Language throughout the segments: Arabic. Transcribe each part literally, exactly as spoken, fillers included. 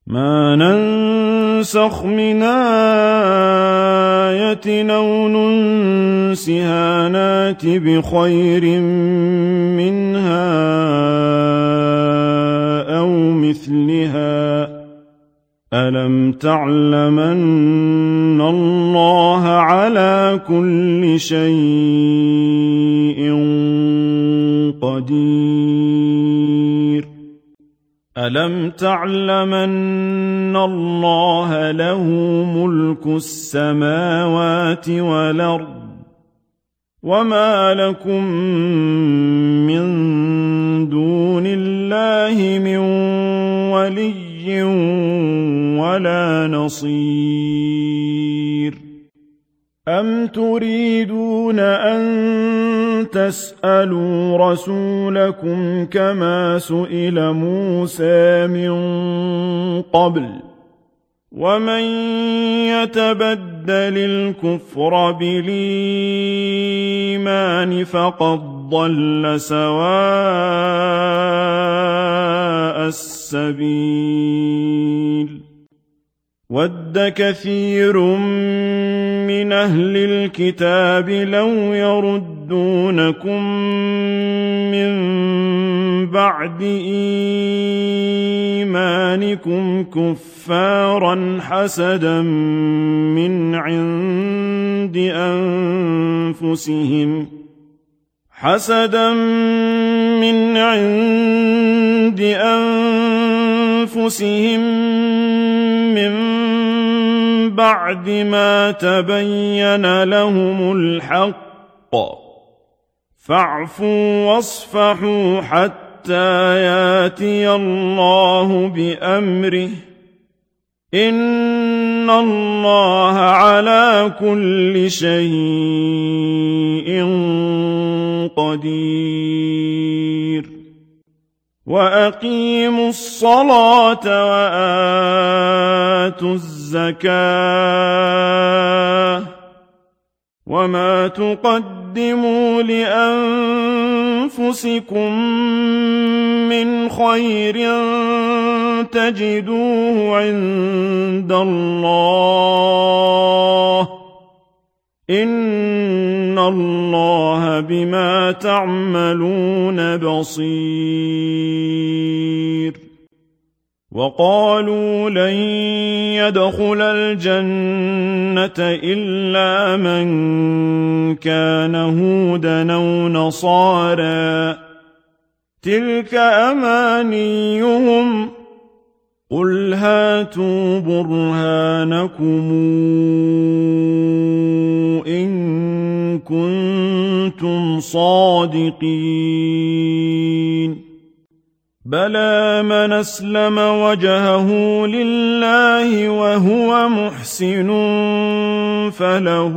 ما ننسخ من آية أو ننسها نات بخير منها أو مثلها ألم تعلم أن الله على كل شيء قدير ألم تعلم أن الله له ملك السماوات والأرض وما لكم من دون الله من ولي ولا نصير أم تريدون أن تسألوا رسولكم كما سئل موسى من قبل ومن يتبدل الكفر بالإيمان فقد ضل سواء السبيل ود كثير من أهل الكتاب لو يردونكم من بعد إيمانكم كفارا حسدا من عند أنفسهم حسدا من عند أنفسهم من بعد ما تبين لهم الحق فاعفوا واصفحوا حتى ياتي الله بأمره إن الله على كل شيء قدير وأقيموا الصلاة وآتوا الزكاة وما تقدموا لأنفسكم من خير تجدوه عند الله إن الله بما تعملون بصير وقالوا لن يدخل الجنة إلا من كان هودا أو نصارى تلك أمانيهم قل هاتوا برهانكم إن كنتم صادقين بلى من أسلم وجهه لله وهو محسن فله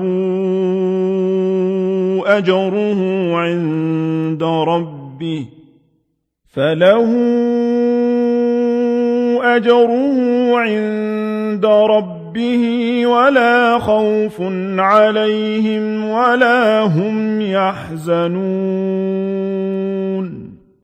أجره عند ربه فله أجره عند ربه ولا خوف عليهم ولا هم يحزنون